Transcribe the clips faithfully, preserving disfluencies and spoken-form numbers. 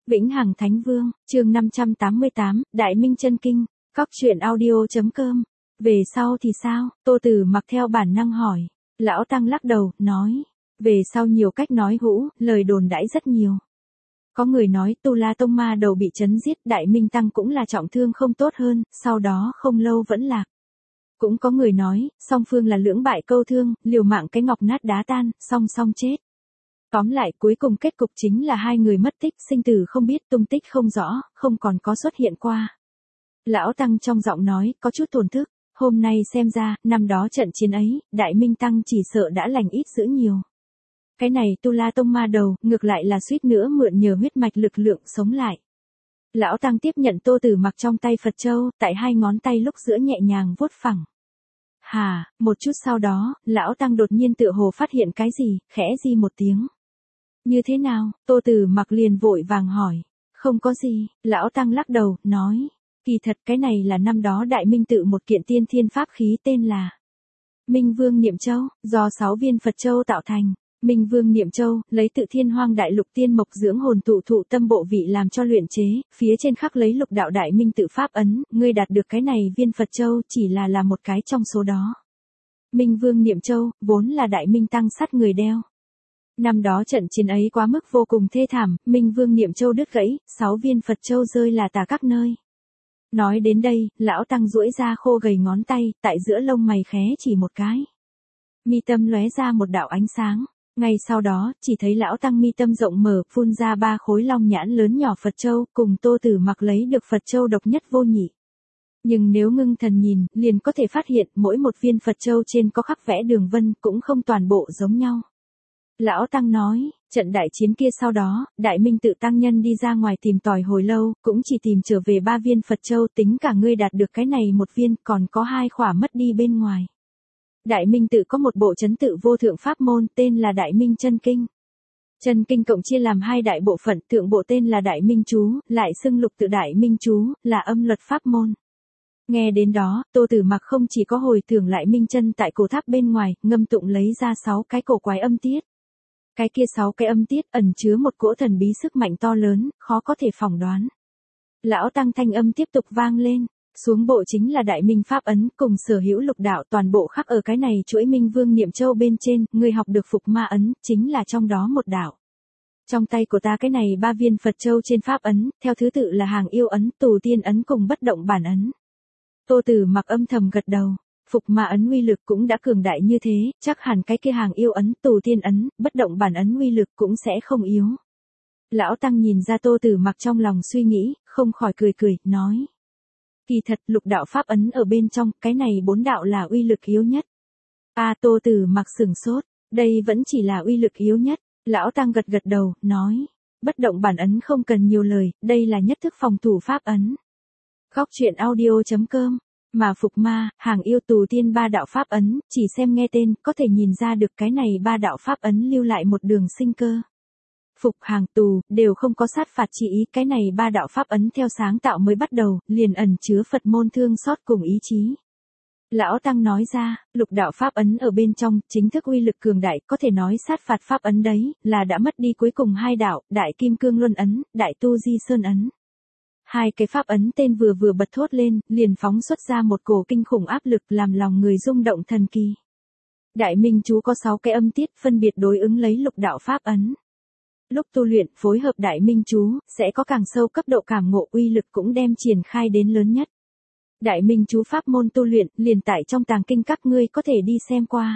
Vĩnh Hằng Thánh Vương, chương năm trăm tám mươi tám, Đại Minh Chân Kinh, Cóc truyện audio.com. Về sau thì sao? Tô Tử Mặc theo bản năng hỏi. Lão Tăng lắc đầu, nói. Về sau nhiều cách nói hũ, lời đồn đãi rất nhiều. Có người nói Tu La Tông ma đầu bị chấn giết, Đại Minh Tăng cũng là trọng thương không tốt hơn, sau đó không lâu vẫn lạc. Cũng có người nói, song phương là lưỡng bại câu thương, liều mạng cái ngọc nát đá tan, song song chết. Tóm lại cuối cùng kết cục chính là hai người mất tích, sinh tử không biết, tung tích không rõ, không còn có xuất hiện qua. Lão Tăng trong giọng nói, có chút thổn thức, hôm nay xem ra, năm đó trận chiến ấy, Đại Minh Tăng chỉ sợ đã lành ít dữ nhiều. Cái này Tu La Tông ma đầu, ngược lại là suýt nữa mượn nhờ huyết mạch lực lượng sống lại. Lão Tăng tiếp nhận Tô Tử Mặc trong tay Phật Châu, tại hai ngón tay lúc giữa nhẹ nhàng vuốt phẳng. Hà, một chút sau đó, Lão Tăng đột nhiên tựa hồ phát hiện cái gì, khẽ di một tiếng. Như thế nào? Tô Tử Mặc liền vội vàng hỏi. Không có gì, Lão Tăng lắc đầu, nói. Kỳ thật cái này là năm đó Đại Minh tự một kiện tiên thiên pháp khí tên là Minh Vương Niệm Châu, do sáu viên Phật Châu tạo thành. Minh Vương Niệm Châu, lấy tự thiên hoang đại lục tiên mộc dưỡng hồn tụ thụ tâm bộ vị làm cho luyện chế, phía trên khắc lấy lục đạo Đại Minh tự pháp ấn, ngươi đạt được cái này viên Phật Châu chỉ là là một cái trong số đó. Minh Vương Niệm Châu, vốn là Đại Minh Tăng sát người đeo. Năm đó trận chiến ấy quá mức vô cùng thê thảm, Minh Vương Niệm Châu đứt gãy, sáu viên Phật Châu rơi là tả các nơi. Nói đến đây, Lão Tăng duỗi ra khô gầy ngón tay, tại giữa lông mày khé chỉ một cái. Mi tâm lóe ra một đạo ánh sáng. Ngay sau đó, chỉ thấy Lão Tăng mi tâm rộng mở, phun ra ba khối long nhãn lớn nhỏ Phật Châu, cùng Tô Tử Mặc lấy được Phật Châu độc nhất vô nhị. Nhưng nếu ngưng thần nhìn, liền có thể phát hiện mỗi một viên Phật Châu trên có khắc vẽ đường vân, cũng không toàn bộ giống nhau. Lão Tăng nói, trận đại chiến kia sau đó, Đại Minh tự tăng nhân đi ra ngoài tìm tòi hồi lâu, cũng chỉ tìm trở về ba viên Phật Châu, tính cả ngươi đạt được cái này một viên, còn có hai khỏa mất đi bên ngoài. Đại Minh tự có một bộ trấn tự vô thượng pháp môn tên là Đại Minh Chân Kinh. Chân Kinh cộng chia làm hai đại bộ phận, thượng bộ tên là Đại Minh Chú, lại xưng lục tự Đại Minh Chú, là âm luật pháp môn. Nghe đến đó, Tô Tử Mặc không chỉ có hồi tưởng lại Minh Chân tại cổ tháp bên ngoài, ngâm tụng lấy ra sáu cái cổ quái âm tiết. Cái kia sáu cái âm tiết ẩn chứa một cỗ thần bí sức mạnh to lớn, khó có thể phỏng đoán. Lão Tăng thanh âm tiếp tục vang lên. Xuống bộ chính là Đại Minh Pháp ấn, cùng sở hữu lục đạo toàn bộ khắc ở cái này chuỗi Minh Vương Niệm Châu bên trên, người học được Phục Ma ấn, chính là trong đó một đạo. Trong tay của ta cái này ba viên Phật Châu trên Pháp ấn, theo thứ tự là Hàng Yêu ấn, Tù Tiên ấn cùng Bất Động Bản ấn. Tô Tử Mặc âm thầm gật đầu, Phục Ma ấn uy lực cũng đã cường đại như thế, chắc hẳn cái kia Hàng Yêu ấn, Tù Tiên ấn, Bất Động Bản ấn uy lực cũng sẽ không yếu. Lão Tăng nhìn ra Tô Tử Mặc trong lòng suy nghĩ, không khỏi cười cười, nói. Kỳ thật lục đạo pháp ấn ở bên trong, cái này bốn đạo là uy lực yếu nhất. A Tô Tử Mặc sửng sốt, đây vẫn chỉ là uy lực yếu nhất. Lão Tăng gật gật đầu, nói. Bất Động Bản ấn không cần nhiều lời, đây là nhất thức phòng thủ pháp ấn. Cóc truyện audio.com. Mà Phục Ma, Hàng Yêu, Tù Tiên ba đạo pháp ấn, chỉ xem nghe tên, có thể nhìn ra được cái này ba đạo pháp ấn lưu lại một đường sinh cơ. Phục, Hàng, Tù, đều không có sát phạt chỉ ý, cái này ba đạo pháp ấn theo sáng tạo mới bắt đầu, liền ẩn chứa Phật môn thương xót cùng ý chí. Lão Tăng nói ra, lục đạo pháp ấn ở bên trong, chính thức uy lực cường đại, có thể nói sát phạt pháp ấn đấy, là đã mất đi cuối cùng hai đạo, Đại Kim Cương Luân ấn, Đại Tu Di Sơn ấn. Hai cái pháp ấn tên vừa vừa bật thốt lên, liền phóng xuất ra một cổ kinh khủng áp lực làm lòng người rung động thần kỳ. Đại Minh Chú có sáu cái âm tiết phân biệt đối ứng lấy lục đạo pháp ấn. Lúc tu luyện, phối hợp Đại Minh Chú, sẽ có càng sâu cấp độ cảm ngộ, uy lực cũng đem triển khai đến lớn nhất. Đại Minh Chú pháp môn tu luyện, liền tại trong tàng kinh các ngươi có thể đi xem qua.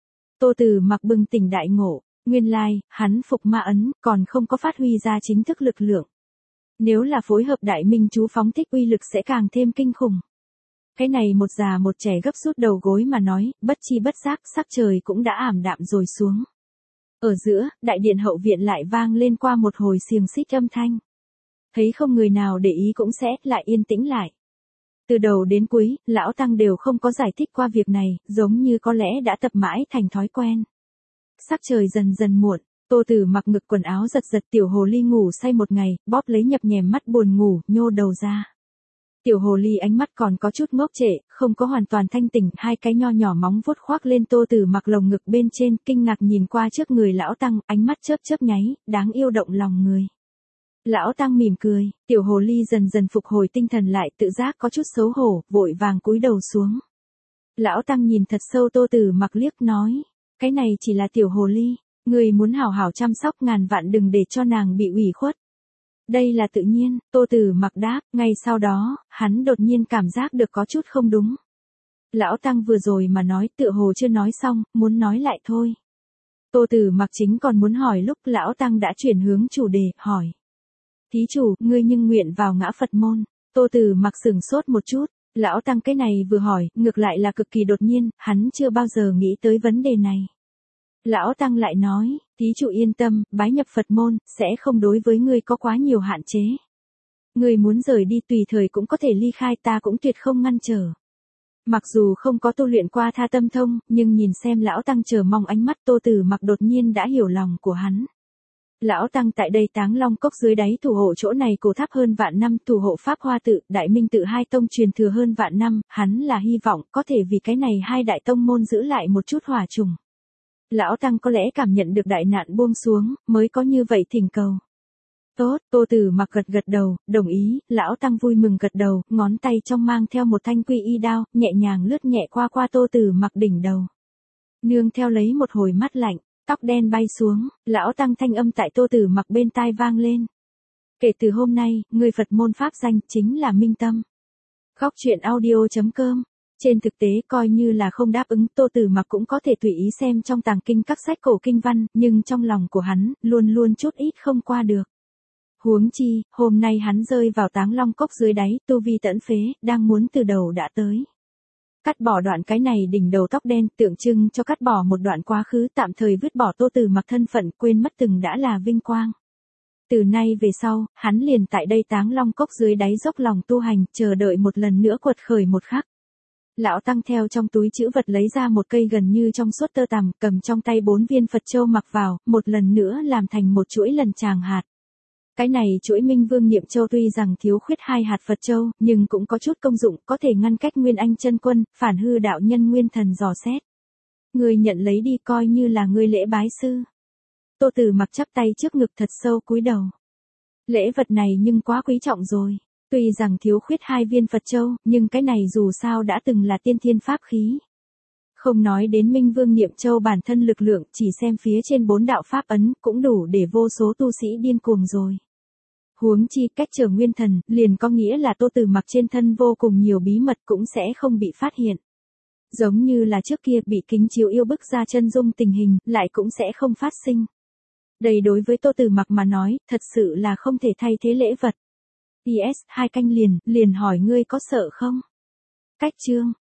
Tô Tử Mặc bừng tỉnh đại ngộ, nguyên lai, hắn Phục Ma ấn, còn không có phát huy ra chính thức lực lượng. Nếu là phối hợp Đại Minh Chú phóng thích uy lực sẽ càng thêm kinh khủng. Cái này một già một trẻ gấp rút đầu gối mà nói, bất chi bất giác, sắc trời cũng đã ảm đạm rồi xuống. Ở giữa, đại điện hậu viện lại vang lên qua một hồi xiềng xích âm thanh. Thấy không người nào để ý cũng sẽ lại yên tĩnh lại. Từ đầu đến cuối, Lão Tăng đều không có giải thích qua việc này, giống như có lẽ đã tập mãi thành thói quen. Sắc trời dần dần muộn, Tô Tử Mặc ngực quần áo giật giật, tiểu hồ ly ngủ say một ngày, bóp lấy nhập nhèm mắt buồn ngủ, nhô đầu ra. Tiểu hồ ly ánh mắt còn có chút ngốc trệ, không có hoàn toàn thanh tỉnh, hai cái nho nhỏ móng vuốt khoác lên Tô Tử Mặc lồng ngực bên trên, kinh ngạc nhìn qua trước người Lão Tăng, ánh mắt chớp chớp nháy, đáng yêu động lòng người. Lão Tăng mỉm cười, tiểu hồ ly dần dần phục hồi tinh thần lại, tự giác có chút xấu hổ, vội vàng cúi đầu xuống. Lão Tăng nhìn thật sâu Tô Tử Mặc liếc nói, cái này chỉ là tiểu hồ ly, người muốn hảo hảo chăm sóc ngàn vạn đừng để cho nàng bị ủy khuất. Đây là tự nhiên, Tô Tử Mặc đáp, ngay sau đó, hắn đột nhiên cảm giác được có chút không đúng. Lão Tăng vừa rồi mà nói tựa hồ chưa nói xong, muốn nói lại thôi. Tô Tử Mặc chính còn muốn hỏi lúc Lão Tăng đã chuyển hướng chủ đề, hỏi. Thí chủ, ngươi nhưng nguyện vào ngã Phật môn. Tô Tử Mặc sửng sốt một chút, Lão Tăng cái này vừa hỏi, ngược lại là cực kỳ đột nhiên, hắn chưa bao giờ nghĩ tới vấn đề này. Lão Tăng lại nói, thí chủ yên tâm, bái nhập Phật môn, sẽ không đối với ngươi có quá nhiều hạn chế. Ngươi muốn rời đi tùy thời cũng có thể ly khai, ta cũng tuyệt không ngăn trở. Mặc dù không có tu luyện qua tha tâm thông, nhưng nhìn xem Lão Tăng chờ mong ánh mắt Tô Tử Mặc đột nhiên đã hiểu lòng của hắn. Lão Tăng tại đây Táng Long Cốc dưới đáy thủ hộ chỗ này cổ tháp hơn vạn năm, thủ hộ Pháp Hoa tự, Đại Minh tự hai tông truyền thừa hơn vạn năm, hắn là hy vọng có thể vì cái này hai đại tông môn giữ lại một chút hỏa trùng. Lão Tăng có lẽ cảm nhận được đại nạn buông xuống, mới có như vậy thỉnh cầu. Tốt, Tô Tử Mặc gật gật đầu, đồng ý, Lão Tăng vui mừng gật đầu, ngón tay trong mang theo một thanh quy y đao, nhẹ nhàng lướt nhẹ qua qua Tô Tử Mặc đỉnh đầu. Nương theo lấy một hồi mát lạnh, tóc đen bay xuống, Lão Tăng thanh âm tại Tô Tử Mặc bên tai vang lên. Kể từ hôm nay, người Phật môn pháp danh chính là Minh Tâm. Góc truyện audio chấm com. Trên thực tế coi như là không đáp ứng, Tô Tử Mặc cũng có thể tùy ý xem trong tàng kinh các sách cổ kinh văn, nhưng trong lòng của hắn, luôn luôn chút ít không qua được. Huống chi, hôm nay hắn rơi vào Táng Long Cốc dưới đáy, tu vi tẫn phế, đang muốn từ đầu đã tới. Cắt bỏ đoạn cái này đỉnh đầu tóc đen, tượng trưng cho cắt bỏ một đoạn quá khứ, tạm thời vứt bỏ Tô Tử Mặc thân phận, quên mất từng đã là vinh quang. Từ nay về sau, hắn liền tại đây Táng Long Cốc dưới đáy dốc lòng tu hành, chờ đợi một lần nữa quật khởi một khắc. Lão Tăng theo trong túi trữ vật lấy ra một cây gần như trong suốt tơ tằm, cầm trong tay bốn viên Phật châu mặc vào, một lần nữa làm thành một chuỗi lần tràng hạt. Cái này chuỗi Minh Vương Niệm Châu tuy rằng thiếu khuyết hai hạt Phật châu, nhưng cũng có chút công dụng, có thể ngăn cách Nguyên Anh chân quân, phản hư đạo nhân Nguyên Thần dò xét. Ngươi nhận lấy đi coi như là ngươi lễ bái sư. Tô Tử Mặc chắp tay trước ngực thật sâu cúi đầu. Lễ vật này nhưng quá quý trọng rồi. Tuy rằng thiếu khuyết hai viên Phật châu, nhưng cái này dù sao đã từng là tiên thiên pháp khí. Không nói đến Minh Vương Niệm Châu bản thân lực lượng, chỉ xem phía trên bốn đạo pháp ấn, cũng đủ để vô số tu sĩ điên cuồng rồi. Huống chi cách trở Nguyên Thần, liền có nghĩa là Tô Tử Mặc trên thân vô cùng nhiều bí mật cũng sẽ không bị phát hiện. Giống như là trước kia bị kính chiếu yêu bức ra chân dung tình hình, lại cũng sẽ không phát sinh. Đây đối với Tô Tử Mặc mà nói, thật sự là không thể thay thế lễ vật. pê ét hai canh liền, liền hỏi ngươi có sợ không? Cách chương